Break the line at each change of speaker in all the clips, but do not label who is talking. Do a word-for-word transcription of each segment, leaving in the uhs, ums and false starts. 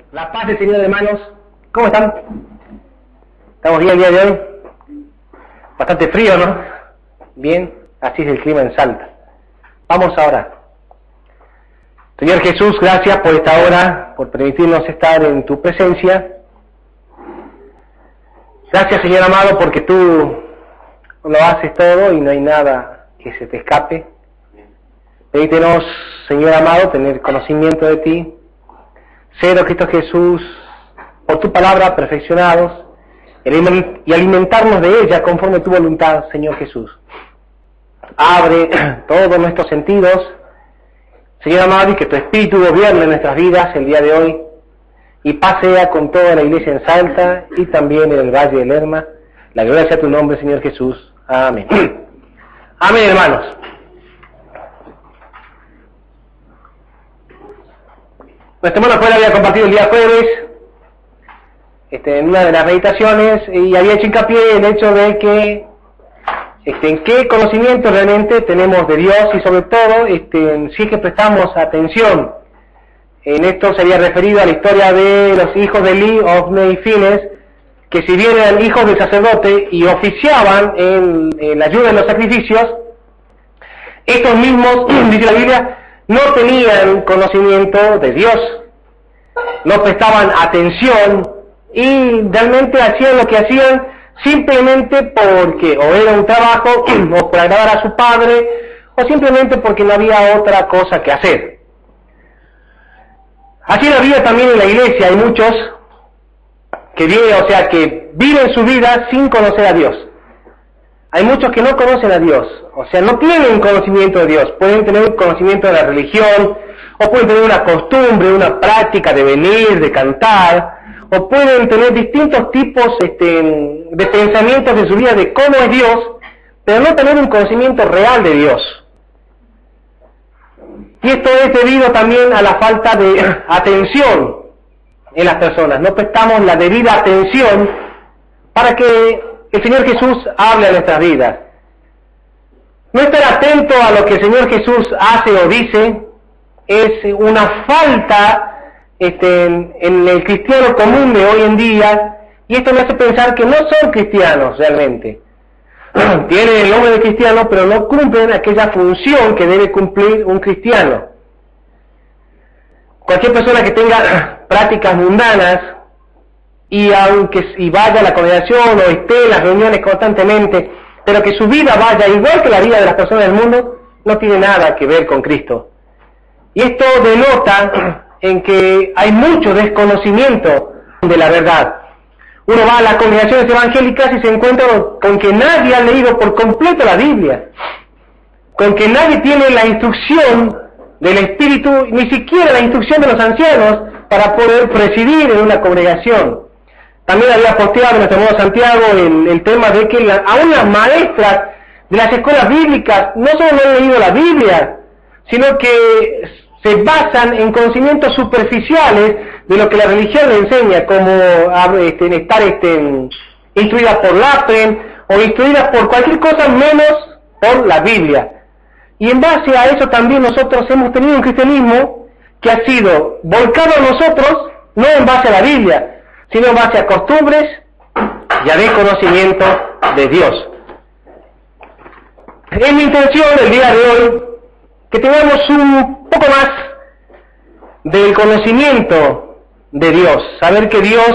La paz del Señor, hermanos. ¿Cómo están? ¿Estamos bien el día de hoy? Bastante frío, ¿no? Bien, así es el clima en Salta. Vamos ahora. Señor Jesús, gracias por esta hora, por permitirnos estar en tu presencia. Gracias, Señor amado, porque tú lo haces todo y no hay nada que se te escape. Permítenos, Señor amado, tener conocimiento de ti, ser, oh Cristo Jesús, por tu palabra perfeccionados y alimentarnos de ella conforme tu voluntad, Señor Jesús. Abre todos nuestros sentidos, Señor amado, y que tu Espíritu gobierne nuestras vidas el día de hoy y pasea con toda la iglesia en Salta y también en el Valle de Lerma. La gloria sea tu nombre, Señor Jesús. Amén. Amén, hermanos. Nuestro hermano Juan había compartido el día jueves este, en una de las meditaciones y había hecho hincapié en el hecho de que este, en qué conocimiento realmente tenemos de Dios y sobre todo este, si es que prestamos atención. En esto se había referido a la historia de los hijos de Eli, Ofni y Fines, que si bien eran hijos del sacerdote y oficiaban en, en la ayuda en los sacrificios, estos mismos, dice la Biblia, no tenían conocimiento de Dios, no prestaban atención y realmente hacían lo que hacían simplemente porque o era un trabajo o por agradar a su padre o simplemente porque no había otra cosa que hacer. Así en la vida también en la iglesia hay muchos que viven, o sea, que viven su vida sin conocer a Dios. Hay muchos que no conocen a Dios, o sea, no tienen conocimiento de Dios. Pueden tener un conocimiento de la religión, o pueden tener una costumbre, una práctica de venir, de cantar, o pueden tener distintos tipos este, de pensamientos de su vida de cómo es Dios, pero no tener un conocimiento real de Dios. Y esto es debido también a la falta de atención en las personas. No prestamos la debida atención para que el Señor Jesús hable a nuestras vidas. No estar atento a lo que el Señor Jesús hace o dice es una falta este, en, en el cristiano común de hoy en día, y esto me hace pensar que no son cristianos realmente. Tienen el nombre de cristiano, pero no cumplen aquella función que debe cumplir un cristiano. Cualquier persona que tenga prácticas mundanas, y aunque y vaya a la congregación o esté en las reuniones constantemente, pero que su vida vaya igual que la vida de las personas del mundo, no tiene nada que ver con Cristo. Y esto denota en que hay mucho desconocimiento de la verdad. Uno va a las congregaciones evangélicas y se encuentra con que nadie ha leído por completo la Biblia, con que nadie tiene la instrucción del Espíritu, ni siquiera la instrucción de los ancianos para poder presidir en una congregación. También había posteado nuestro hermano Santiago el, el tema de que la, aún las maestras de las escuelas bíblicas no solo no han leído la Biblia, sino que se basan en conocimientos superficiales de lo que la religión le enseña, como este, estar este, instruidas por Lapren o instruidas por cualquier cosa menos por la Biblia. Y en base a eso también nosotros hemos tenido un cristianismo que ha sido volcado a nosotros, no en base a la Biblia, sino en base a costumbres y a desconocimiento de Dios. Es mi intención el día de hoy que tengamos un poco más del conocimiento de Dios, saber que Dios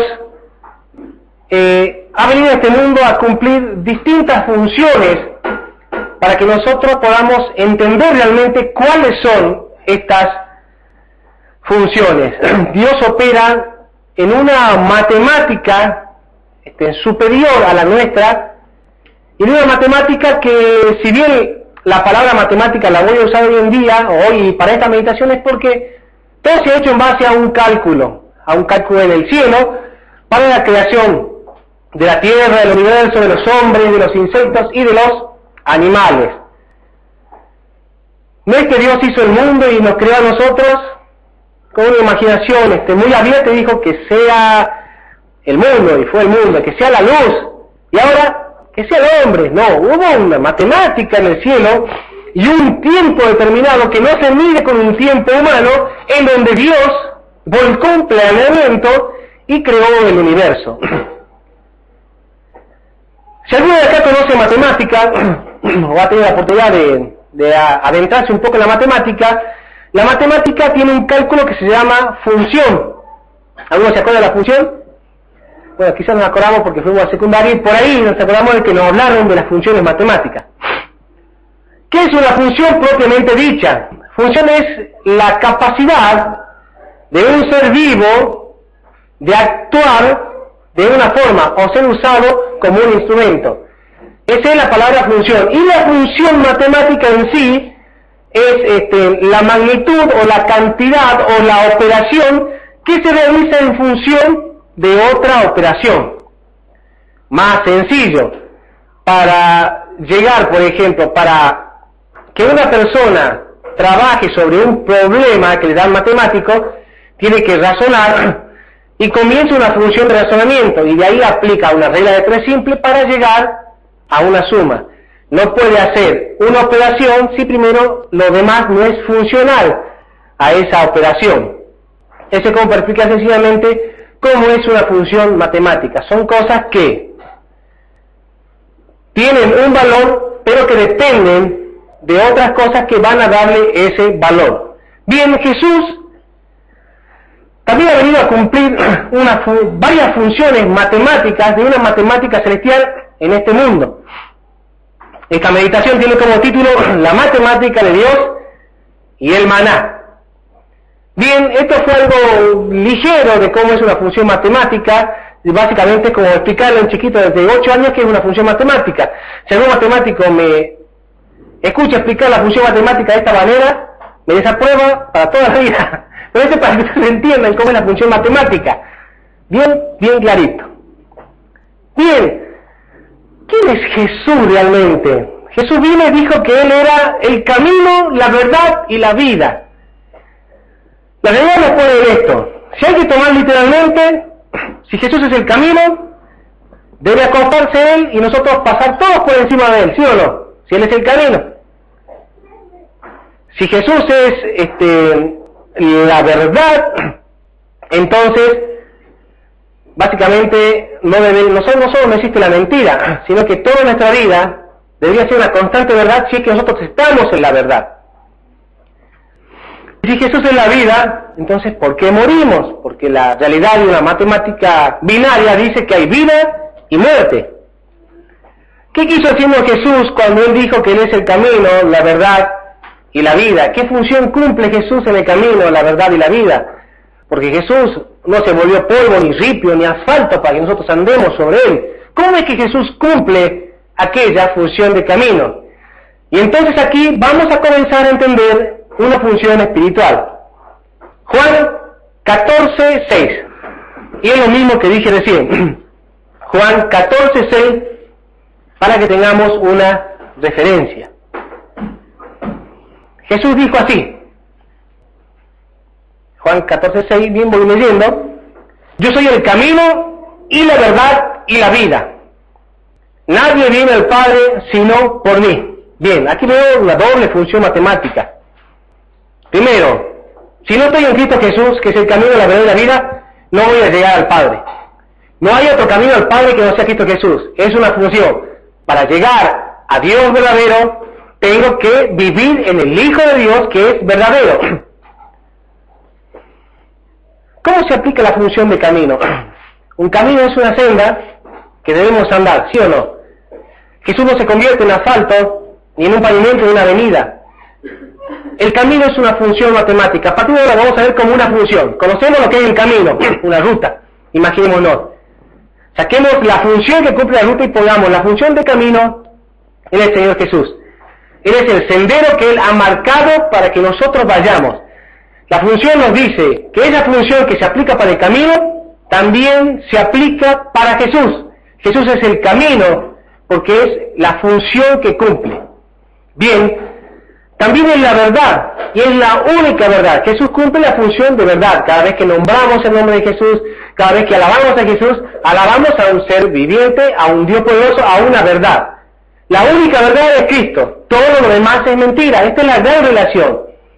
eh, ha venido a este mundo a cumplir distintas funciones para que nosotros podamos entender realmente cuáles son estas funciones. Dios opera en una matemática este, superior a la nuestra, y en una matemática que, si bien la palabra matemática la voy a usar hoy en día, o hoy para esta meditación, es porque todo se ha hecho en base a un cálculo, a un cálculo en el cielo, para la creación de la tierra, del universo, de los hombres, de los insectos y de los animales. No es que Dios hizo el mundo y nos creó a nosotros con una imaginación este, muy abierta y dijo que sea el mundo, y fue el mundo, que sea la luz, y ahora que sea el hombre. No, hubo una matemática en el cielo y un tiempo determinado que no se mide con un tiempo humano, en donde Dios volcó un planeamiento y creó el universo. Si alguno de acá conoce matemática, o ha tenido la oportunidad de, de adentrarse un poco en la matemática, la matemática tiene un cálculo que se llama función. ¿Alguno se acuerda de la función? Bueno, quizás nos acordamos porque fuimos a secundaria y por ahí nos acordamos de que nos hablaron de las funciones matemáticas. ¿Qué es una función propiamente dicha? Función es la capacidad de un ser vivo de actuar de una forma o ser usado como un instrumento. Esa es la palabra función. Y la función matemática en sí es este, la magnitud o la cantidad o la operación que se realiza en función de otra operación. Más sencillo, para llegar, por ejemplo, para que una persona trabaje sobre un problema que le dan matemático, tiene que razonar y comienza una función de razonamiento y de ahí aplica una regla de tres simple para llegar a una suma. No puede hacer una operación si primero lo demás no es funcional a esa operación. Eso es como para explicar sencillamente cómo es una función matemática. Son cosas que tienen un valor, pero que dependen de otras cosas que van a darle ese valor. Bien, Jesús también ha venido a cumplir una, varias funciones matemáticas de una matemática celestial en este mundo. Esta meditación tiene como título La matemática de Dios y el maná. Bien, esto fue algo ligero de cómo es una función matemática, y básicamente como explicarle a un chiquito desde ocho años que es una función matemática. Si algún matemático me escucha explicar la función matemática de esta manera, me desaprueba para toda la vida. Pero esto es para que ustedes entiendan cómo es la función matemática. Bien, bien clarito. Bien, ¿quién es Jesús realmente? Jesús vino y dijo que Él era el camino, la verdad y la vida. La realidad nos pone en esto. Si hay que tomar literalmente, si Jesús es el camino, debe acostarse Él y nosotros pasar todos por encima de Él, ¿sí o no? Si Él es el camino. Si Jesús es este, la verdad, entonces, básicamente, no, debe, no, solo, no solo no existe la mentira, sino que toda nuestra vida debería ser una constante verdad si es que nosotros estamos en la verdad. Y si Jesús es la vida, entonces, ¿por qué morimos? Porque la realidad de una matemática binaria dice que hay vida y muerte. ¿Qué quiso decirnos Jesús cuando Él dijo que Él es el camino, la verdad y la vida? ¿Qué función cumple Jesús en el camino, la verdad y la vida? Porque Jesús no se volvió polvo, ni ripio, ni asfalto para que nosotros andemos sobre Él. ¿Cómo es que Jesús cumple aquella función de camino? Y entonces aquí vamos a comenzar a entender una función espiritual. Juan catorce, seis. Y es lo mismo que dije recién. Juan catorce, seis, para que tengamos una referencia. Jesús dijo así. Juan catorce, seis, bien voy leyendo. Yo soy el camino y la verdad y la vida. Nadie viene al Padre sino por mí. Bien, aquí veo una doble función matemática. Primero, si no estoy en Cristo Jesús, que es el camino, la verdad y la vida, no voy a llegar al Padre. No hay otro camino al Padre que no sea Cristo Jesús. Es una función. Para llegar a Dios verdadero, tengo que vivir en el Hijo de Dios que es verdadero. ¿Cómo se aplica la función de camino? Un camino es una senda que debemos andar, ¿sí o no? Jesús no se convierte en asfalto ni en un pavimento de una avenida. El camino es una función matemática. A partir de ahora vamos a ver como una función. Conocemos lo que es el camino, una ruta. Imaginémonos. Saquemos la función que cumple la ruta y pongamos la función de camino en el Señor Jesús. Él es el sendero que Él ha marcado para que nosotros vayamos. La función nos dice que esa función que se aplica para el camino también se aplica para Jesús. Jesús es el camino porque es la función que cumple. Bien, también es la verdad y es la única verdad. Jesús cumple la función de verdad. Cada vez que nombramos el nombre de Jesús, cada vez que alabamos a Jesús, alabamos a un ser viviente, a un Dios poderoso, a una verdad. La única verdad es Cristo. Todo lo demás es mentira. Esta es la gran relación.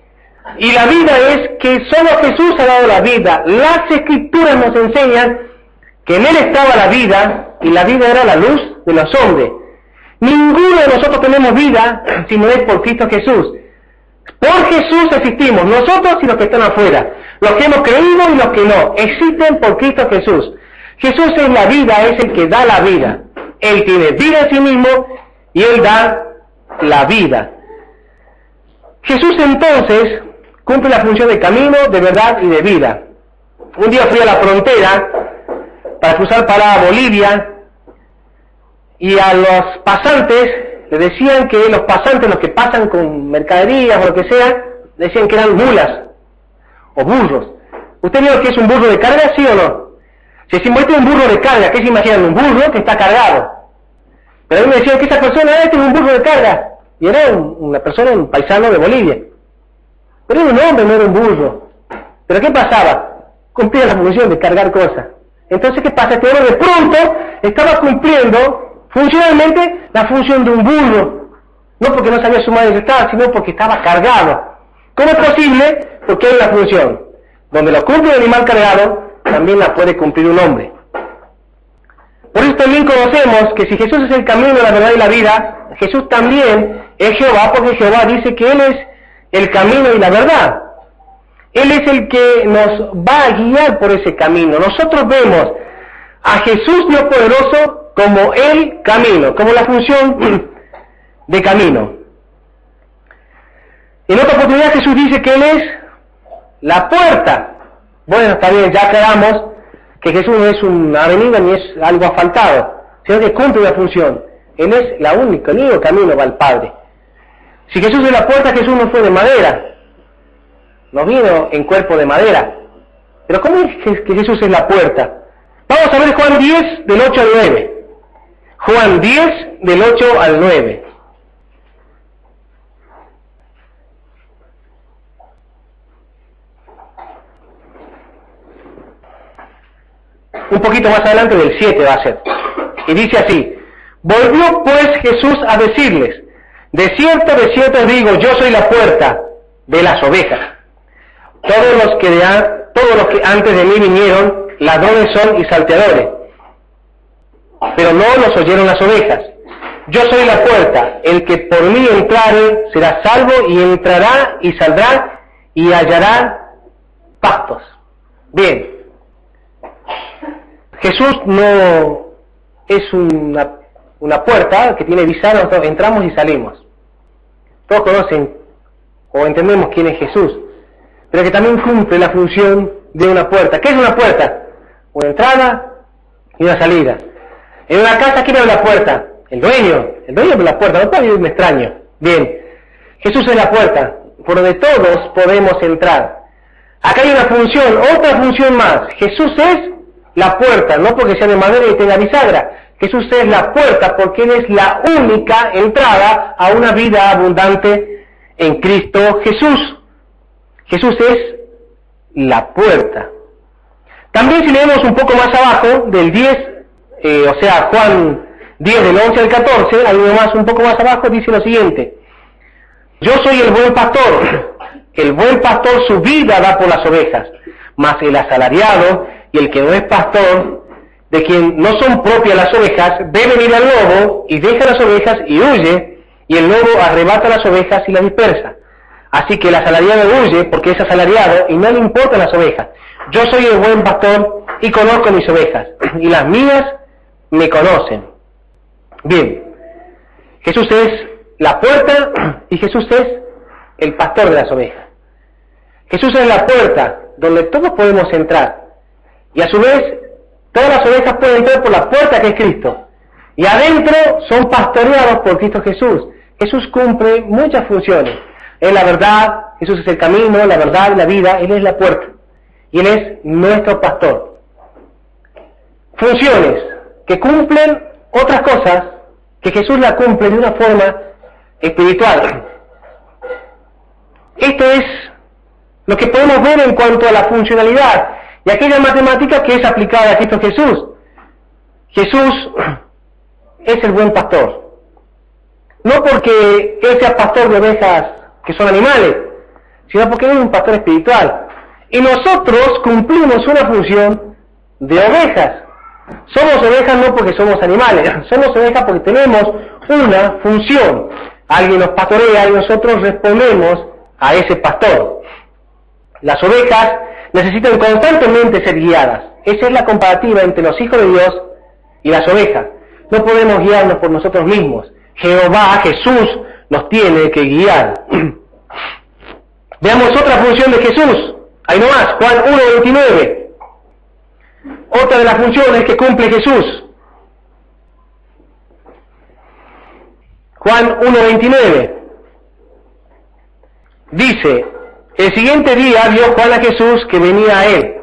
Y la vida es que solo Jesús ha dado la vida. Las Escrituras nos enseñan que en Él estaba la vida, y la vida era la luz de los hombres. Ninguno de nosotros tenemos vida si no es por Cristo Jesús. Por Jesús existimos, nosotros y los que están afuera. Los que hemos creído y los que no, existen por Cristo Jesús. Jesús es la vida, es el que da la vida. Él tiene vida en sí mismo y Él da la vida. Jesús entonces cumple la función de camino, de verdad y de vida. Un día fui a la frontera para cruzar para Bolivia y a los pasantes le decían que los pasantes, los que pasan con mercaderías o lo que sea, decían que eran mulas o burros. ¿Usted vio que es un burro de carga, sí o no? Si decimos este es un burro de carga, ¿qué se imaginan? Un burro que está cargado. Pero a mí me decían que esa persona, este es un burro de carga. Y era un, una persona, un paisano de Bolivia. Pero era un hombre, no era un burro. ¿Pero qué pasaba? Cumplía la función de cargar cosas. Entonces, ¿qué pasa? Este hombre de pronto estaba cumpliendo funcionalmente la función de un burro. No porque no sabía sumar y restar, sino porque estaba cargado. ¿Cómo es posible? Porque hay una función. Donde lo cumple el animal cargado, también la puede cumplir un hombre. Por eso también conocemos que si Jesús es el camino, la verdad y la vida, Jesús también es Jehová, porque Jehová dice que Él es el camino y la verdad. Él es el que nos va a guiar por ese camino. Nosotros vemos a Jesús Dios poderoso como el camino, como la función de camino. En otra oportunidad Jesús dice que Él es la puerta. Bueno, está bien, ya aclaramos que Jesús no es una avenida ni es algo asfaltado, sino que cumple una función. Él es la única, el único camino va al Padre. Si Jesús es la puerta, Jesús no fue de madera, no vino en cuerpo de madera. Pero ¿cómo es que Jesús es la puerta? Vamos a ver Juan diez, del ocho al nueve. Juan diez, del ocho al nueve. Un poquito más adelante del siete va a ser. Y dice así: volvió pues Jesús a decirles: de cierto, de cierto os digo, yo soy la puerta de las ovejas. Todos los que, de a, todos los que antes de mí vinieron, ladrones son y salteadores, pero no los oyeron las ovejas. Yo soy la puerta, el que por mí entrare será salvo, y entrará y saldrá y hallará pastos. Bien. Jesús no es una, una puerta que tiene visado, nosotros entramos y salimos. Todos conocen o entendemos quién es Jesús, pero que también cumple la función de una puerta. ¿Qué es una puerta? Una entrada y una salida. En una casa, ¿quién abre la puerta? El dueño. El dueño abre la puerta, no puede ir un extraño. Bien, Jesús es la puerta, por donde todos podemos entrar. Acá hay una función, otra función más. Jesús es la puerta, no porque sea de madera y tenga bisagra. Jesús es la puerta porque Él es la única entrada a una vida abundante en Cristo Jesús. Jesús es la puerta. También si leemos un poco más abajo, del diez, eh, o sea, Juan diez, del once al catorce, hay uno más un poco más abajo, dice lo siguiente: yo soy el buen pastor, el buen pastor su vida da por las ovejas, mas el asalariado y el que no es pastor, de quien no son propias las ovejas, ve venir al lobo y deja las ovejas y huye, y el lobo arrebata las ovejas y las dispersa. Así que el asalariado huye porque es asalariado y no le importan las ovejas. Yo soy el buen pastor y conozco mis ovejas, y las mías me conocen. Bien, Jesús es la puerta y Jesús es el pastor de las ovejas. Jesús es la puerta donde todos podemos entrar. Y a su vez, todas las ovejas pueden entrar por la puerta que es Cristo. Y adentro son pastoreados por Cristo Jesús. Jesús cumple muchas funciones. Es la verdad, Jesús es el camino, la verdad y la vida. Él es la puerta. Y Él es nuestro pastor. Funciones que cumplen otras cosas que Jesús la cumple de una forma espiritual. Esto es lo que podemos ver en cuanto a la funcionalidad y aquella matemática que es aplicada a Cristo Jesús. Jesús es el buen pastor. No porque Él sea pastor de ovejas que son animales, sino porque Él es un pastor espiritual. Y nosotros cumplimos una función de ovejas. Somos ovejas no porque somos animales, somos ovejas porque tenemos una función. Alguien nos pastorea y nosotros respondemos a ese pastor. Las ovejas necesitan constantemente ser guiadas. Esa es la comparativa entre los hijos de Dios y las ovejas. No podemos guiarnos por nosotros mismos. Jehová, Jesús, nos tiene que guiar. Veamos otra función de Jesús. Ahí nomás, Juan uno veintinueve. Otra de las funciones que cumple Jesús. Juan uno veintinueve. Dice, el siguiente día vio Juan a Jesús que venía a él.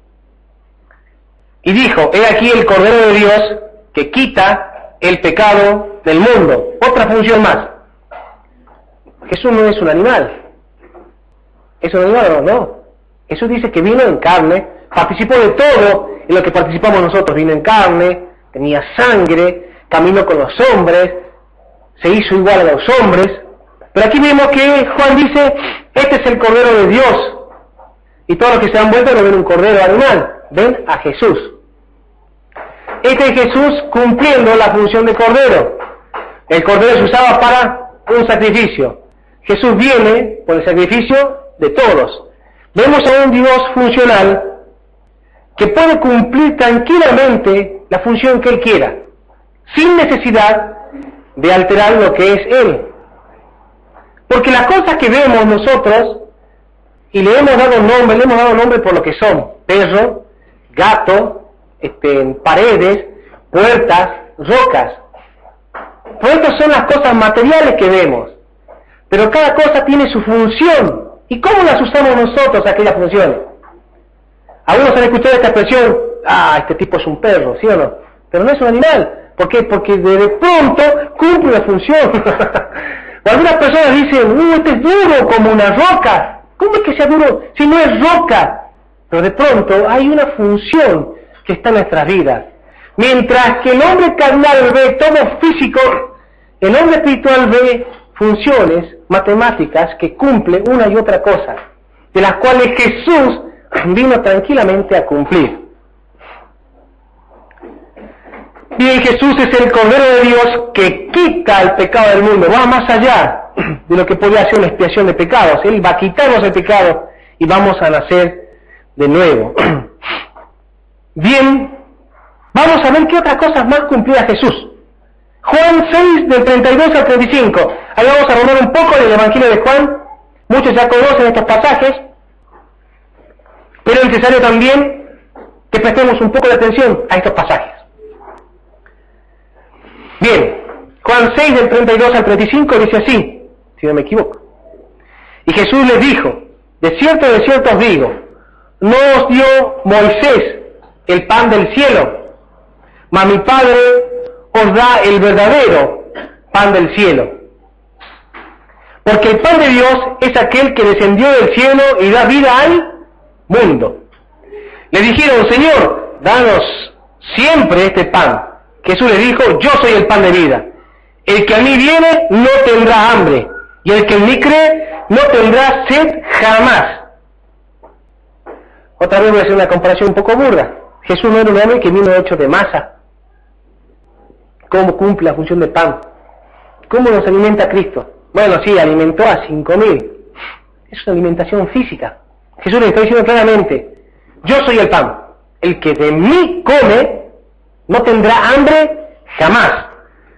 Y dijo, he aquí el Cordero de Dios que quita el pecado del mundo. Otra función más. Jesús no es un animal. ¿Es un animal o no? No. Jesús dice que vino en carne, participó de todo en lo que participamos nosotros. Vino en carne, tenía sangre, caminó con los hombres, se hizo igual a los hombres. Pero aquí vemos que Juan dice, este es el Cordero de Dios. Y todos los que se han vuelto no ven un cordero animal, ven a Jesús. Este es Jesús cumpliendo la función de cordero. El cordero se usaba para un sacrificio. Jesús viene por el sacrificio de todos. Vemos a un Dios funcional que puede cumplir tranquilamente la función que Él quiera, sin necesidad de alterar lo que es Él. Porque las cosas que vemos nosotros, y le hemos dado nombre, le hemos dado nombre por lo que son: perro, gato, este, paredes, puertas, rocas. Por esto son las cosas materiales que vemos. Pero cada cosa tiene su función. ¿Y cómo las usamos nosotros, aquellas funciones? Algunos han escuchado esta expresión, ah, este tipo es un perro, ¿sí o no? Pero no es un animal. ¿Por qué? Porque de pronto cumple una función. O algunas personas dicen, uh, este es duro como una roca. ¿Cómo es que sea duro si no es roca? Pero de pronto hay una función que está en nuestras vidas. Mientras que el hombre carnal ve todo físico, el hombre espiritual ve funciones matemáticas que cumple una y otra cosa, de las cuales Jesús vino tranquilamente a cumplir. Bien, Jesús es el Cordero de Dios que quita el pecado del mundo, va más allá de lo que podía ser una expiación de pecados. Él va a quitarnos el pecado y vamos a nacer de nuevo. Bien, vamos a ver qué otras cosas más cumplía Jesús. Juan seis, del treinta y dos al treinta y cinco. Ahí vamos a romper un poco del Evangelio de Juan. Muchos ya conocen estos pasajes, pero es necesario también que prestemos un poco de atención a estos pasajes. Bien, Juan seis, del treinta y dos al treinta y cinco dice así, si no me equivoco. Y Jesús les dijo, de cierto, de cierto os digo, no os dio Moisés el pan del cielo, mas mi Padre os da el verdadero pan del cielo. Porque el pan de Dios es aquel que descendió del cielo y da vida al mundo. Le dijeron, Señor, danos siempre este pan. Jesús le dijo, yo soy el pan de vida. El que a mí viene no tendrá hambre, y el que en mí cree no tendrá sed jamás. Otra vez voy a hacer una comparación un poco burda. Jesús no era un hombre que vino hecho de masa. ¿Cómo cumple la función de pan? ¿Cómo nos alimenta Cristo? Bueno, sí, alimentó a cinco mil. Es una alimentación física. Jesús le está diciendo claramente, yo soy el pan. El que de mí come no tendrá hambre jamás.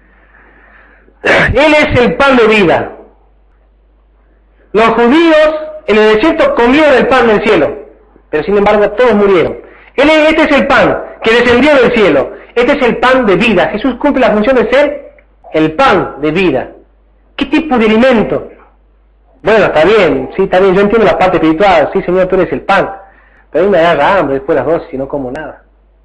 Él es el pan de vida. Los judíos en el desierto comieron el pan del cielo, pero sin embargo todos murieron. Él es, este es el pan que descendió del cielo. Este es el pan de vida. Jesús cumple la función de ser el pan de vida. ¿Qué tipo de alimento? Bueno, está bien, sí, está bien, yo entiendo la parte espiritual, sí, Señor, tú eres el pan, pero a mí me agarra hambre después de las doce y no como nada.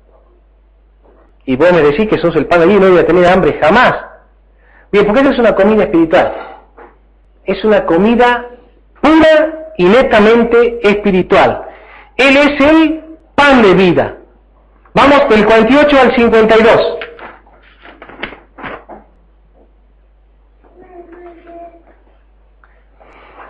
Y vos me decís que sos el pan de vida y no voy a tener hambre jamás. Bien, porque eso es una comida espiritual. Es una comida pura y netamente espiritual. Él es el pan de vida. Vamos del cuarenta y ocho al cincuenta y dos.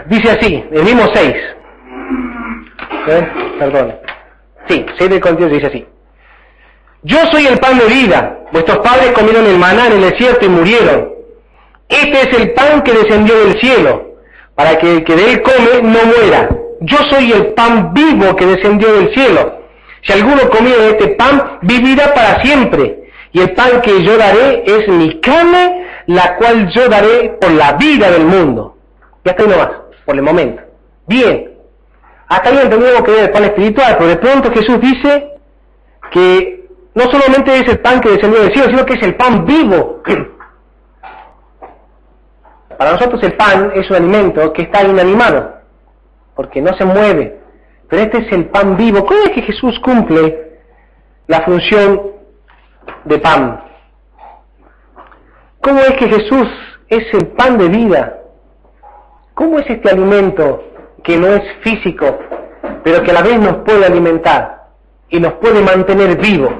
Dice así, el mismo seis. ¿Eh? Perdón. Sí, seis del cuarenta y ocho dice así. Yo soy el pan de vida. Vuestros padres comieron el maná en el desierto y murieron. Este es el pan que descendió del cielo, para que el que de él come no muera. Yo soy el pan vivo que descendió del cielo. Si alguno comiera de este pan, vivirá para siempre. Y el pan que yo daré es mi carne, la cual yo daré por la vida del mundo. Y hasta ahí nomás, por el momento. Bien. Hasta ahí entendemos que es el pan espiritual, pero de pronto Jesús dice que no solamente es el pan que descendió del cielo, sino que es el pan vivo. Para nosotros el pan es un alimento que está inanimado, porque no se mueve. Pero este es el pan vivo. ¿Cómo es que Jesús cumple la función de pan? ¿Cómo es que Jesús es el pan de vida? ¿Cómo es este alimento que no es físico, pero que a la vez nos puede alimentar y nos puede mantener vivos?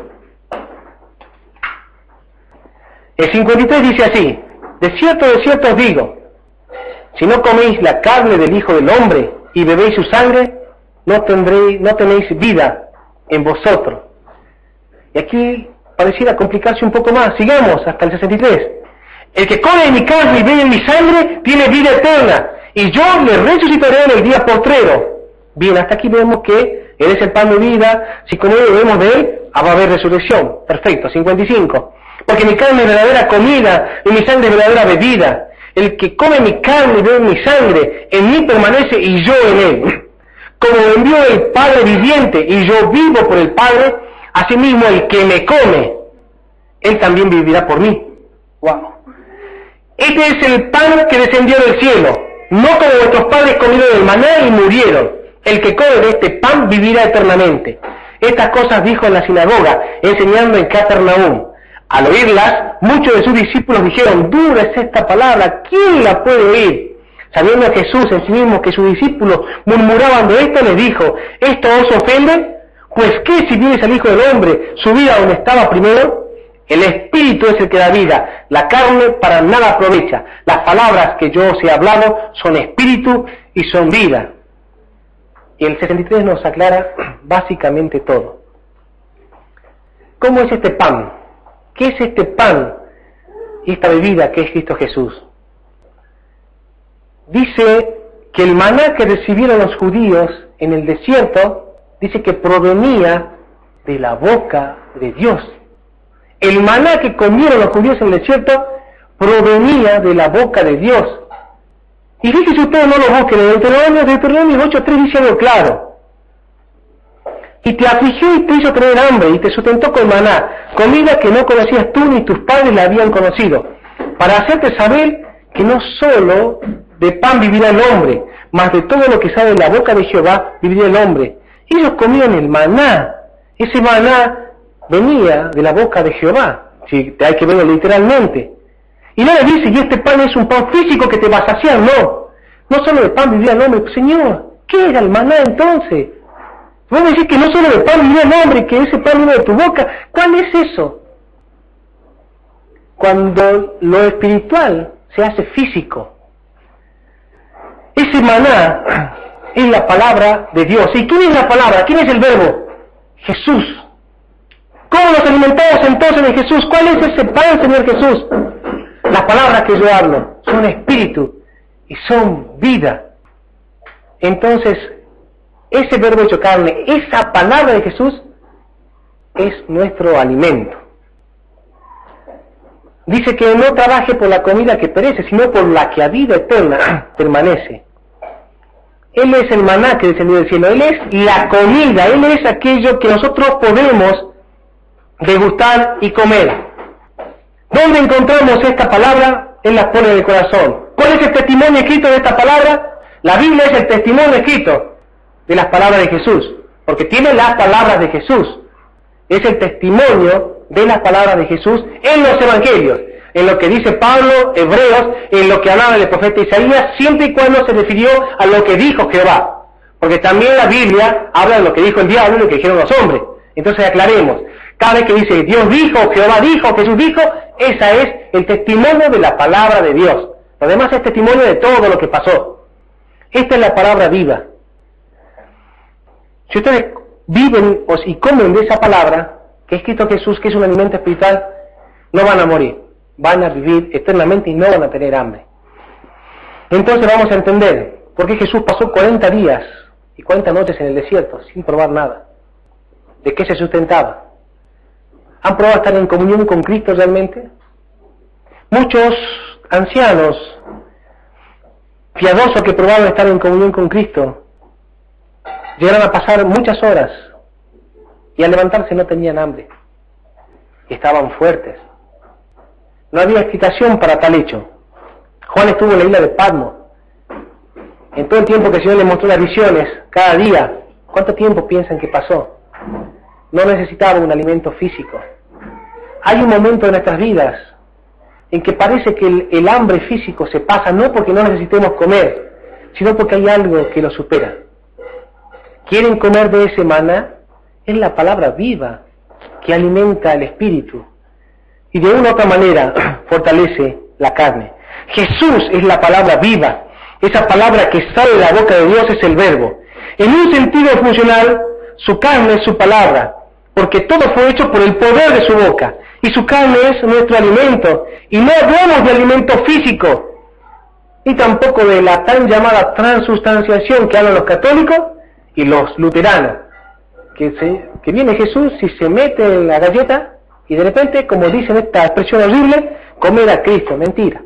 El cincuenta y tres dice así: de cierto, de cierto os digo, si no coméis la carne del Hijo del Hombre y bebéis su sangre, no tendréis, no tenéis vida en vosotros. Y aquí pareciera complicarse un poco más. Sigamos hasta el sesenta y tres. El que come de mi carne y bebe mi sangre tiene vida eterna, y yo le resucitaré en el día postrero. Bien, hasta aquí vemos que Él es el pan de vida. Si comemos y bebemos de Él, va a haber resurrección. Perfecto. cincuenta y cinco. Porque mi carne es verdadera comida y mi sangre es verdadera bebida. El que come mi carne y bebe mi sangre, en mí permanece y yo en él. Como me envió el Padre viviente y yo vivo por el Padre, asimismo el que me come, Él también vivirá por mí. Wow. Este es el pan que descendió del cielo, no como vuestros padres comieron el maná y murieron. El que come de este pan vivirá eternamente. Estas cosas dijo en la sinagoga, enseñando en Capernaum. Al oírlas, muchos de sus discípulos dijeron: dura es esta palabra, ¿quién la puede oír? Sabiendo Jesús en sí mismo que sus discípulos murmuraban de esto, les dijo: ¿esto os ofende? Pues ¿qué si vienes al Hijo del Hombre, su vida donde estaba primero? El Espíritu es el que da vida, la carne para nada aprovecha. Las palabras que yo os he hablado son Espíritu y son vida. Y el sesenta y tres nos aclara básicamente todo. ¿Cómo es este pan? ¿Qué es este pan y esta bebida que es Cristo Jesús? Dice que el maná que recibieron los judíos en el desierto, dice que provenía de la boca de Dios. El maná que comieron los judíos en el desierto provenía de la boca de Dios. Y fíjese ustedes, no lo busquen, en Deuteronomio, Deuteronomio ocho tres dice algo claro. Y te afligió y te hizo tener hambre, y te sustentó con maná, comida que no conocías tú ni tus padres la habían conocido, para hacerte saber que no solo de pan vivirá el hombre, mas de todo lo que sale de la boca de Jehová vivirá el hombre. Ellos comían el maná, ese maná venía de la boca de Jehová, si hay que verlo literalmente. Y no le dice, y este pan es un pan físico que te va a saciar, no. No solo de pan vivía el hombre. Señor, ¿qué era el maná entonces? Vos me decís que no solo de pan vivía el hombre, que ese pan viene de tu boca. ¿Cuál es eso? Cuando lo espiritual se hace físico. Ese maná es la palabra de Dios. ¿Y quién es la palabra? ¿Quién es el verbo? Jesús. ¿Cómo nos alimentamos entonces de Jesús? ¿Cuál es ese pan, Señor Jesús? Las palabras que yo hablo son espíritu y son vida. Entonces, ese verbo hecho carne, esa palabra de Jesús, es nuestro alimento. Dice que no trabaje por la comida que perece, sino por la que a vida eterna permanece. Él es el maná que descendió del cielo, Él es la comida, Él es aquello que nosotros podemos degustar y comer. ¿Dónde encontramos esta palabra? Él la pone en el corazón. ¿Cuál es el testimonio escrito de esta palabra? La Biblia es el testimonio escrito de las palabras de Jesús, porque tiene las palabras de Jesús. Es el testimonio de las palabras de Jesús en los evangelios, en lo que dice Pablo, Hebreos, en lo que hablaba el profeta Isaías, siempre y cuando se refirió a lo que dijo Jehová. Porque también la Biblia habla de lo que dijo el diablo y lo que dijeron los hombres. Entonces aclaremos. Cada vez que dice Dios dijo, Jehová dijo, Jesús dijo, esa es el testimonio de la palabra de Dios. Lo demás es testimonio de todo lo que pasó. Esta es la palabra viva. Si ustedes viven y comen de esa palabra, que es Cristo Jesús, que es un alimento espiritual, no van a morir, van a vivir eternamente y no van a tener hambre. Entonces vamos a entender por qué Jesús pasó cuarenta días y cuarenta noches en el desierto sin probar nada. ¿De qué se sustentaba? ¿Han probado estar en comunión con Cristo realmente? Muchos ancianos piadosos que probaban estar en comunión con Cristo llegaron a pasar muchas horas y al levantarse no tenían hambre. Estaban fuertes. No había explicación para tal hecho. Juan estuvo en la isla de Patmos. En todo el tiempo que el Señor le mostró las visiones, cada día, ¿cuánto tiempo piensan que pasó? No necesitaba un alimento físico. Hay un momento en nuestras vidas en que parece que el, el hambre físico se pasa no porque no necesitemos comer, sino porque hay algo que lo supera. ¿Quieren comer de ese maná? Es la palabra viva que alimenta el espíritu y de una u otra manera fortalece la carne. Jesús es la palabra viva, esa palabra que sale de la boca de Dios es el verbo. En un sentido funcional, su carne es su palabra, porque todo fue hecho por el poder de su boca, y su carne es nuestro alimento, y no hablamos de alimento físico, ni tampoco de la tan llamada transustanciación que hablan los católicos y los luteranos, que, se, que viene Jesús y se mete en la galleta, y de repente, como dicen esta expresión horrible, comer a Cristo. Mentira.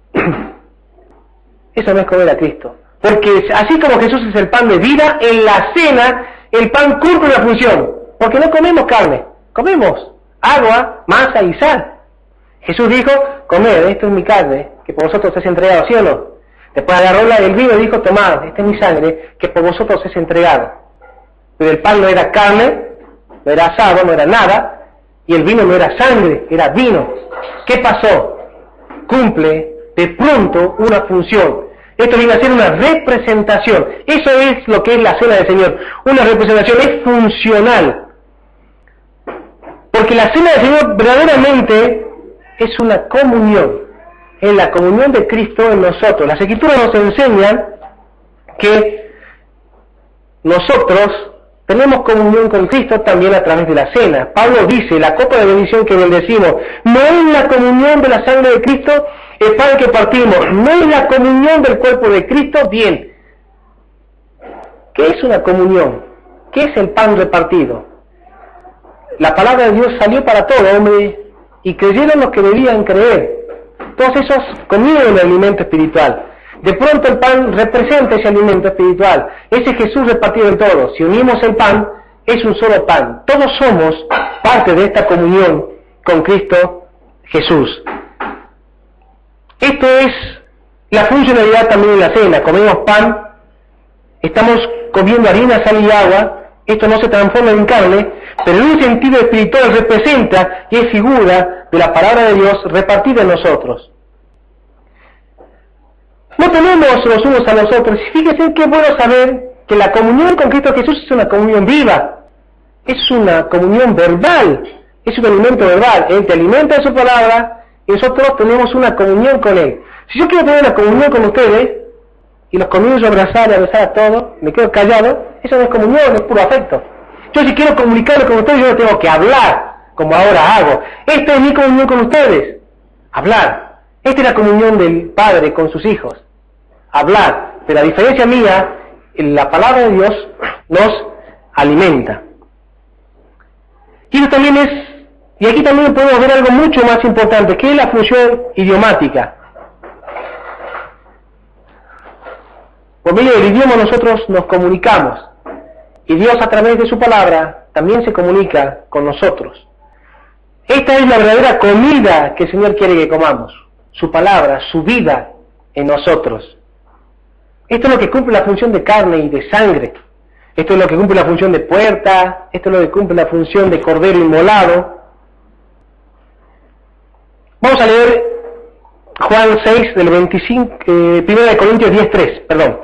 Eso no es comer a Cristo, porque así como Jesús es el pan de vida, en la cena el pan cumple una función, porque no comemos carne, comemos agua, masa y sal. Jesús dijo, comed, esto es mi carne, que por vosotros es entregado, ¿sí o no? Después agarró el vino y dijo, tomad, esta es mi sangre, que por vosotros es entregado. Pero el pan no era carne, no era asado, no era nada, y el vino no era sangre, era vino. ¿Qué pasó? Cumple de pronto una función. Esto viene a ser una representación. Eso es lo que es la cena del Señor. Una representación, es funcional. Porque la cena del Señor verdaderamente es una comunión. Es la comunión de Cristo en nosotros. Las Escrituras nos enseñan que nosotros tenemos comunión con Cristo también a través de la cena. Pablo dice, la copa de bendición que bendecimos, no es la comunión de la sangre de Cristo, el pan que partimos, no es la comunión del cuerpo de Cristo, bien. ¿Qué es una comunión? ¿Qué es el pan repartido? La palabra de Dios salió para todo hombre y creyeron los que debían creer. Todos esos comieron el alimento espiritual. De pronto el pan representa ese alimento espiritual, ese Jesús repartido en todos. Si unimos el pan, es un solo pan. Todos somos parte de esta comunión con Cristo Jesús. Esto es la funcionalidad también de la cena. Comemos pan, estamos comiendo harina, sal y agua. Esto no se transforma en carne, pero en un sentido espiritual representa y es figura de la palabra de Dios repartida en nosotros. No tenemos los unos a los otros. Fíjense qué bueno saber que la comunión con Cristo Jesús es una comunión viva. Es una comunión verbal. Es un alimento verbal. Él te alimenta de su palabra y nosotros tenemos una comunión con Él. Si yo quiero tener una comunión con ustedes y los comienzo a abrazar y a besar a todos, me quedo callado, eso no es comunión, es puro afecto. Yo si quiero comunicarme con ustedes, yo no tengo que hablar como ahora hago. Esta es mi comunión con ustedes. Hablar. Esta es la comunión del Padre con sus hijos. Hablar, pero a diferencia mía, la palabra de Dios nos alimenta. Y eso también es, y aquí también podemos ver algo mucho más importante, que es la función idiomática. Por medio del idioma nosotros nos comunicamos, y Dios a través de su palabra también se comunica con nosotros. Esta es la verdadera comida que el Señor quiere que comamos, su palabra, su vida en nosotros. Esto es lo que cumple la función de carne y de sangre. Esto es lo que cumple la función de puerta. Esto es lo que cumple la función de cordero inmolado. Vamos a leer Juan seis, del veinticinco, eh, primera de Corintios diez, tres, perdón.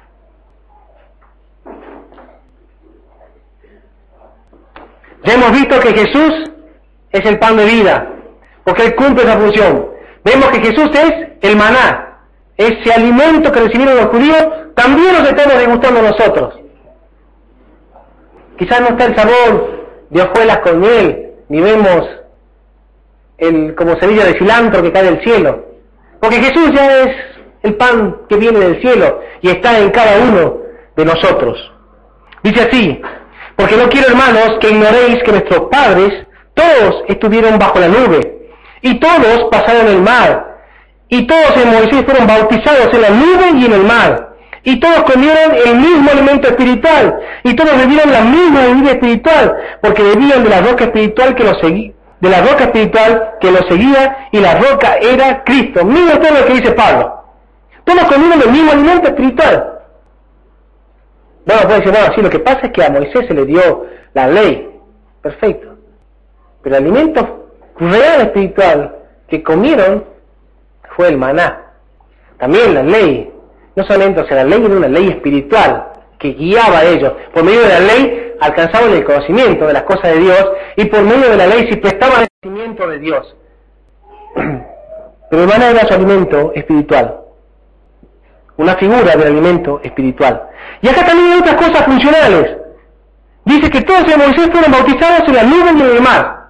Ya hemos visto que Jesús es el pan de vida, porque Él cumple esa función. Vemos que Jesús es el maná, ese alimento que recibieron los judíos también nos estamos disgustando nosotros. Quizás no está el sabor de hojuelas con miel, ni vemos el como semilla de cilantro que cae del cielo, porque Jesús ya es el pan que viene del cielo y está en cada uno de nosotros. Dice así: porque no quiero, hermanos, que ignoréis que nuestros padres todos estuvieron bajo la nube, y todos pasaron el mar, y todos en Moisés fueron bautizados en la nube y en el mar, y todos comieron el mismo alimento espiritual, y todos bebieron la misma bebida espiritual, porque bebían de la roca espiritual que los seguía, de la roca espiritual que los seguía, y la roca era Cristo. Mira todo lo que dice Pablo. Todos comieron el mismo alimento espiritual. Bueno, puede decir, bueno, sí, lo que pasa es que a Moisés se le dio la ley. Perfecto. Pero el alimento real espiritual que comieron fue el maná. También la ley, no solamente, o sea, la ley era una ley espiritual que guiaba a ellos. Por medio de la ley alcanzaban el conocimiento de las cosas de Dios, y por medio de la ley se prestaban el conocimiento de Dios. Pero el maná era su alimento espiritual, una figura del alimento espiritual. Y acá también hay otras cosas funcionales. Dice que todos en Moisés fueron bautizados en la nube y en el mar.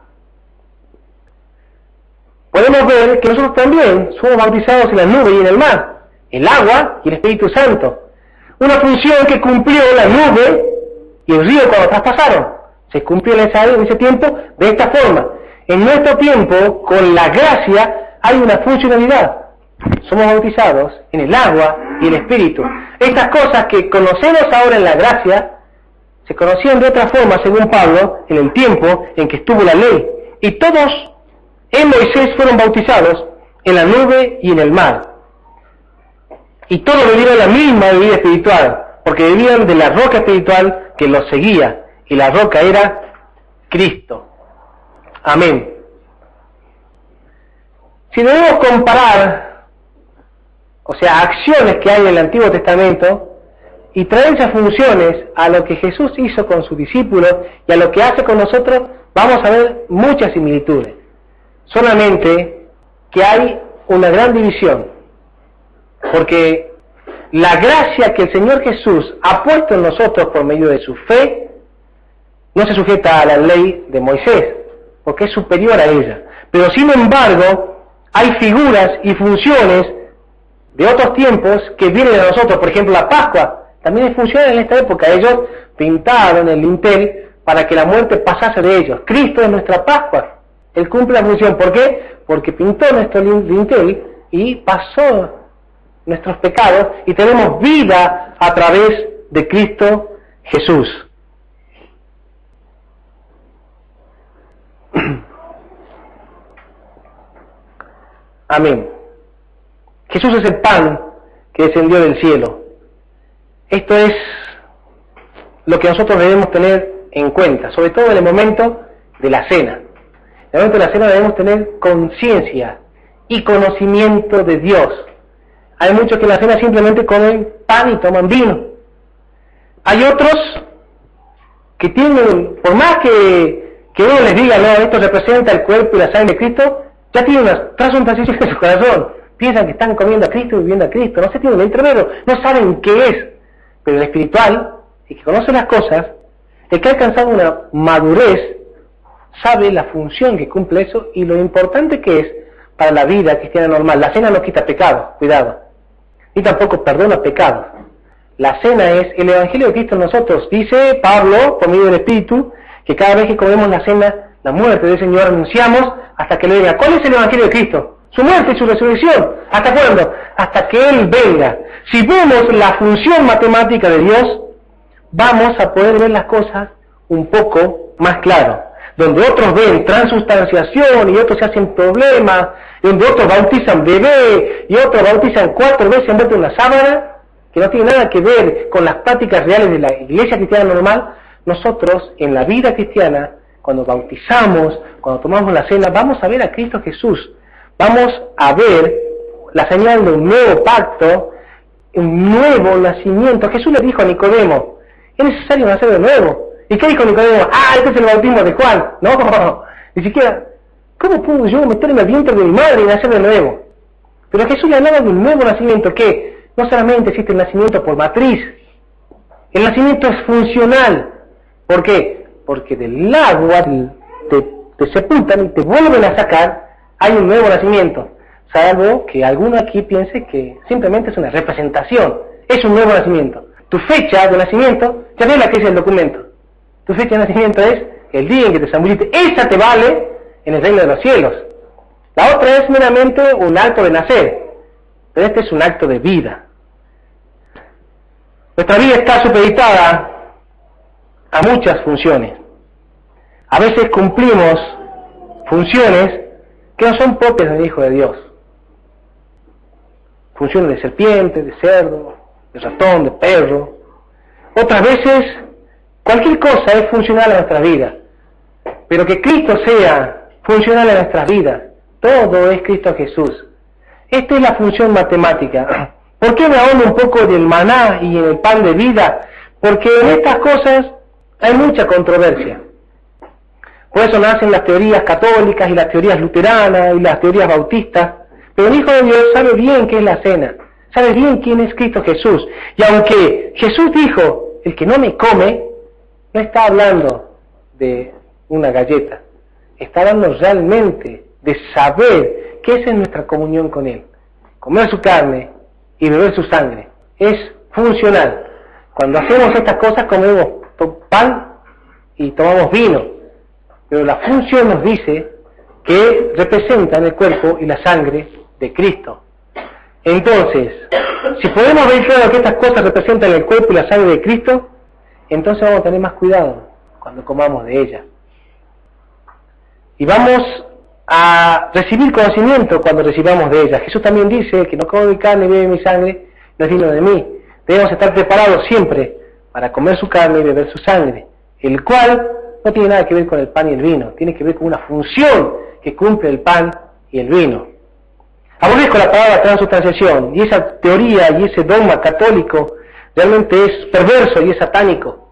Podemos ver que nosotros también somos bautizados en la nube y en el mar, el agua y el Espíritu Santo. Una función que cumplió la nube y el río cuando traspasaron. Se cumplió en, esa, en ese tiempo de esta forma. En nuestro tiempo, con la gracia, hay una funcionalidad. Somos bautizados en el agua y el Espíritu. Estas cosas que conocemos ahora en la gracia, se conocían de otra forma, según Pablo, en el tiempo en que estuvo la ley. Y todos en Moisés fueron bautizados en la nube y en el mar. Y todos bebieron la misma bebida espiritual, porque bebían de la roca espiritual que los seguía, y la roca era Cristo. Amén. Si debemos comparar, o sea, acciones que hay en el Antiguo Testamento, y traer esas funciones a lo que Jesús hizo con sus discípulos y a lo que hace con nosotros, vamos a ver muchas similitudes. Solamente que hay una gran división, porque la gracia que el Señor Jesús ha puesto en nosotros por medio de su fe no se sujeta a la ley de Moisés, porque es superior a ella. Pero sin embargo, hay figuras y funciones de otros tiempos que vienen a nosotros. Por ejemplo, la Pascua también funciona en esta época. Ellos pintaron el dintel para que la muerte pasase de ellos. Cristo es nuestra Pascua. Él cumple la función. ¿Por qué? Porque pintó nuestro dintel y pasó nuestros pecados, y tenemos vida a través de Cristo Jesús. Amén. Jesús es el pan que descendió del cielo. Esto es lo que nosotros debemos tener en cuenta, sobre todo en el momento de la cena. En el momento de la cena debemos tener conciencia y conocimiento de Dios. Hay muchos que en la cena simplemente comen pan y toman vino. Hay otros que tienen, por más que, que uno les diga, no, esto representa el cuerpo y la sangre de Cristo, ya tienen unas transuntaciones en su corazón. Piensan que están comiendo a Cristo y viviendo a Cristo. No se tienen el entrevero, no saben qué es. Pero el espiritual, el que conoce las cosas, el que ha alcanzado una madurez, sabe la función que cumple eso y lo importante que es para la vida cristiana normal. La cena no quita pecado, cuidado, ni tampoco perdona pecados. La cena es el Evangelio de Cristo en nosotros. Dice Pablo, por medio del Espíritu, que cada vez que comemos la cena, la muerte del Señor anunciamos hasta que Él venga. ¿Cuál es el Evangelio de Cristo? Su muerte y su resurrección. ¿Hasta cuándo? Hasta que Él venga. Si vemos la función matemática de Dios, vamos a poder ver las cosas un poco más claro. Donde otros ven transustanciación y otros se hacen problemas, donde otros bautizan bebé y otros bautizan cuatro veces envuelto en una sábana, que no tiene nada que ver con las prácticas reales de la iglesia cristiana normal, nosotros en la vida cristiana, cuando bautizamos, cuando tomamos la cena, vamos a ver a Cristo Jesús. Vamos a ver la señal de un nuevo pacto, un nuevo nacimiento. Jesús le dijo a Nicodemo, es necesario nacer de nuevo. ¿Y qué dijo Nicodemo? Ah, este es el bautismo de Juan. No, ni siquiera, ¿cómo puedo yo meterme al vientre de mi madre y nacer de nuevo? Pero Jesús le hablaba de un nuevo nacimiento que no solamente existe el nacimiento por matriz, el nacimiento es funcional. ¿Por qué? Porque del agua te, te sepultan y te vuelven a sacar, hay un nuevo nacimiento. Salvo que alguno aquí piense que simplemente es una representación, es un nuevo nacimiento. Tu fecha de nacimiento, ya ves la que es el documento. Tu fecha de nacimiento es el día en que te zambulliste. Esa te vale en el reino de los cielos. La otra es meramente un acto de nacer, pero este es un acto de vida. Nuestra vida está supeditada a muchas funciones. A veces cumplimos funciones que no son propias del Hijo de Dios. Funciones de serpiente, de cerdo, de ratón, de perro. Otras veces, cualquier cosa es funcional a nuestra vida. Pero que Cristo sea funcional a nuestras vidas, todo es Cristo Jesús. Esta es la función matemática. ¿Por qué me ahondo un poco del maná y en el pan de vida? Porque en estas cosas hay mucha controversia. Por eso nacen las teorías católicas y las teorías luteranas y las teorías bautistas. Pero el Hijo de Dios sabe bien qué es la cena, sabe bien quién es Cristo Jesús. Y aunque Jesús dijo, el que no me come, no está hablando de una galleta, está hablando realmente de saber que esa es nuestra comunión con Él. Comer su carne y beber su sangre es funcional. Cuando hacemos estas cosas comemos pan y tomamos vino, pero la función nos dice que representan el cuerpo y la sangre de Cristo. Entonces, si podemos ver claro que estas cosas representan el cuerpo y la sangre de Cristo, entonces vamos a tener más cuidado cuando comamos de ella. Y vamos a recibir conocimiento cuando recibamos de ella. Jesús también dice que no come mi carne y bebe mi sangre, no es digno de mí. Debemos estar preparados siempre para comer su carne y beber su sangre, el cual no tiene nada que ver con el pan y el vino, tiene que ver con una función que cumple el pan y el vino. Aborrezco la palabra transubstanciación, y esa teoría y ese dogma católico realmente es perverso y es satánico.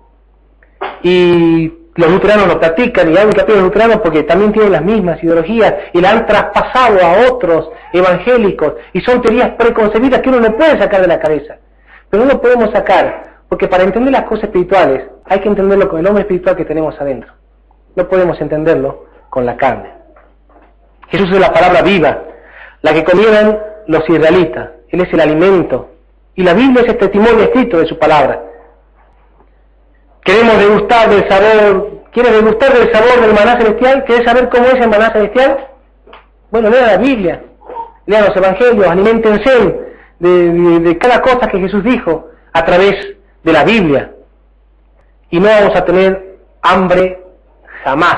Y los luteranos lo practican, y hay un capítulo luteranos porque también tienen las mismas ideologías y la han traspasado a otros evangélicos, y son teorías preconcebidas que uno no puede sacar de la cabeza. Pero no lo podemos sacar, porque para entender las cosas espirituales hay que entenderlo con el hombre espiritual que tenemos adentro. No podemos entenderlo con la carne. Jesús es la palabra viva, la que comieron los israelitas. Él es el alimento. Y la Biblia es el testimonio escrito de su palabra. ¿Queremos degustar del sabor? ¿Quieres degustar del sabor del maná celestial? ¿Quieres saber cómo es el maná celestial? Bueno, lea la Biblia, lea los evangelios, aliméntense de, de, de cada cosa que Jesús dijo a través de la Biblia. Y no vamos a tener hambre jamás.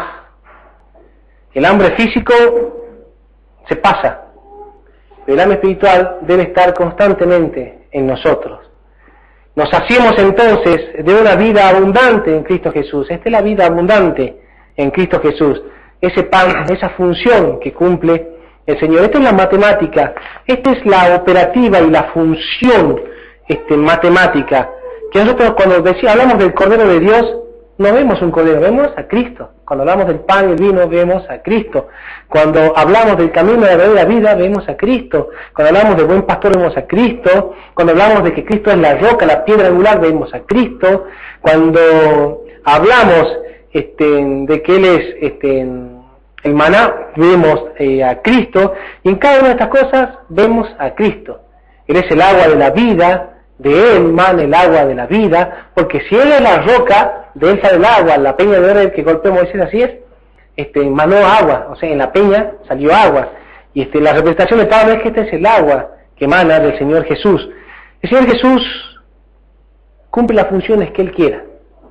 El hambre físico se pasa, pero el hambre espiritual debe estar constantemente en nosotros. Nos hacemos entonces de una vida abundante en Cristo Jesús. Esta es la vida abundante en Cristo Jesús. Ese pan, esa función que cumple el Señor. Esta es la matemática, esta es la operativa y la función este, matemática. Que nosotros cuando decía, hablamos del Cordero de Dios, no vemos un Cordero, vemos a Cristo. Cuando hablamos del pan y el vino, vemos a Cristo. Cuando hablamos del camino de la verdadera vida, vemos a Cristo. Cuando hablamos del buen pastor, vemos a Cristo. Cuando hablamos de que Cristo es la roca, la piedra angular, vemos a Cristo. Cuando hablamos este, de que Él es este, el maná, vemos eh, a Cristo. Y en cada una de estas cosas, vemos a Cristo. Él es el agua de la vida. De Él mana el agua de la vida, porque si Él es la roca, de Él sale el agua. La peña de oro que golpeó Moisés, así es, este, manó agua, o sea, en la peña salió agua. Y este, la representación de Pablo es que este es el agua que emana del Señor Jesús. El Señor Jesús cumple las funciones que Él quiera.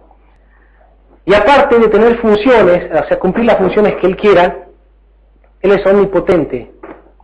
Y aparte de tener funciones, o sea, cumplir las funciones que Él quiera, Él es omnipotente.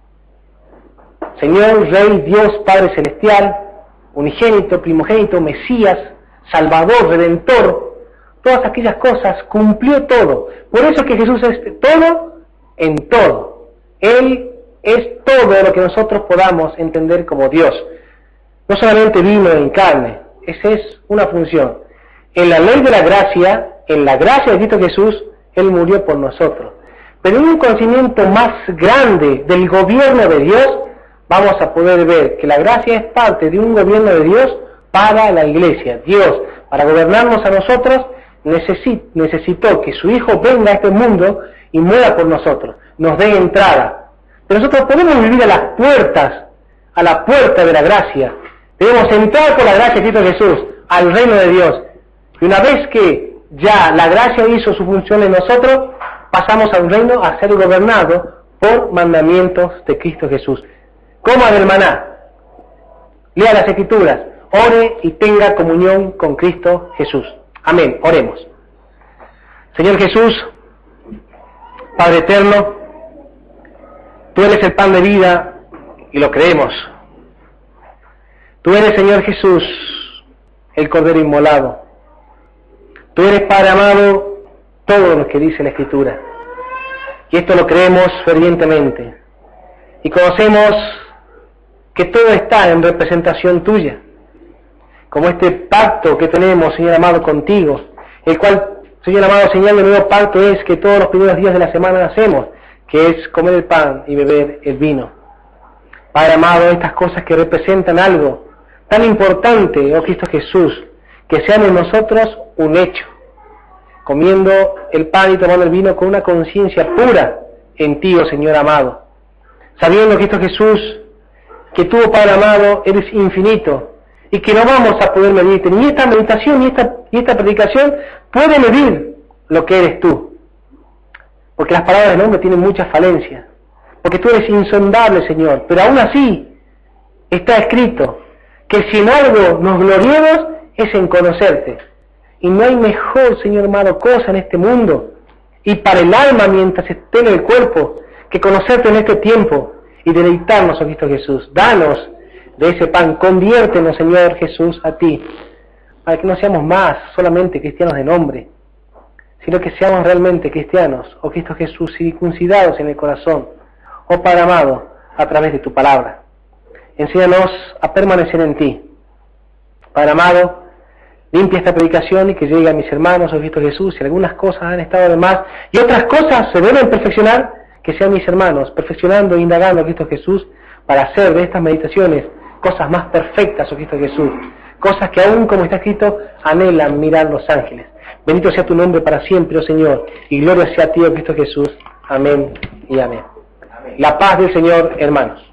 Señor, Rey, Dios, Padre Celestial, unigénito, primogénito, Mesías, Salvador, Redentor, todas aquellas cosas, cumplió todo. Por eso es que Jesús es todo en todo. Él es todo lo que nosotros podamos entender como Dios. No solamente vino en carne, esa es una función. En la ley de la gracia, en la gracia de Cristo Jesús, Él murió por nosotros. Pero en un conocimiento más grande del gobierno de Dios, vamos a poder ver que la gracia es parte de un gobierno de Dios para la iglesia. Dios, para gobernarnos a nosotros, necesitó que su Hijo venga a este mundo y muera por nosotros, nos dé entrada. Pero nosotros podemos vivir a las puertas, a la puerta de la gracia. Debemos entrar por la gracia de Cristo Jesús al reino de Dios. Y una vez que ya la gracia hizo su función en nosotros, pasamos a un reino a ser gobernado por mandamientos de Cristo Jesús. Coma del maná, lea las Escrituras, ore y tenga comunión con Cristo Jesús. Amén. Oremos. Señor Jesús, Padre eterno, tú eres el pan de vida y lo creemos. Tú eres, Señor Jesús, el Cordero inmolado. Tú eres, Padre amado, todo lo que dice la Escritura. Y esto lo creemos fervientemente. Y conocemos que todo está en representación tuya. Como este pacto que tenemos, Señor amado, contigo, el cual, Señor amado, señal del nuevo pacto es que todos los primeros días de la semana hacemos, que es comer el pan y beber el vino. Padre amado, estas cosas que representan algo tan importante, oh Cristo Jesús, que seamos nosotros un hecho, comiendo el pan y tomando el vino con una conciencia pura en ti, oh Señor amado, sabiendo, Cristo Jesús, que tú, Padre amado, eres infinito, y que no vamos a poder medirte, ni esta meditación, ni esta, ni esta predicación puede medir lo que eres tú, porque las palabras del hombre tienen muchas falencias, porque tú eres insondable, Señor, pero aún así está escrito que si en algo nos gloriemos es en conocerte, y no hay mejor, Señor amado, cosa en este mundo, y para el alma mientras esté en el cuerpo, que conocerte en este tiempo, y deleitarnos, oh Cristo Jesús. Danos de ese pan, conviértenos, Señor Jesús, a ti, para que no seamos más solamente cristianos de nombre, sino que seamos realmente cristianos, oh Cristo Jesús, circuncidados en el corazón, oh Padre amado, a través de tu palabra. Enséñanos a permanecer en ti. Padre amado, limpia esta predicación y que llegue a mis hermanos, oh Cristo Jesús, si algunas cosas han estado de más y otras cosas se deben perfeccionar, que sean mis hermanos perfeccionando e indagando, oh Cristo Jesús, para hacer de estas meditaciones cosas más perfectas, oh Cristo Jesús, cosas que aún, como está escrito, anhelan mirar los ángeles. Bendito sea tu nombre para siempre, oh Señor, y gloria sea a ti, oh Cristo Jesús. Amén y amén. Amén. La paz del Señor, hermanos.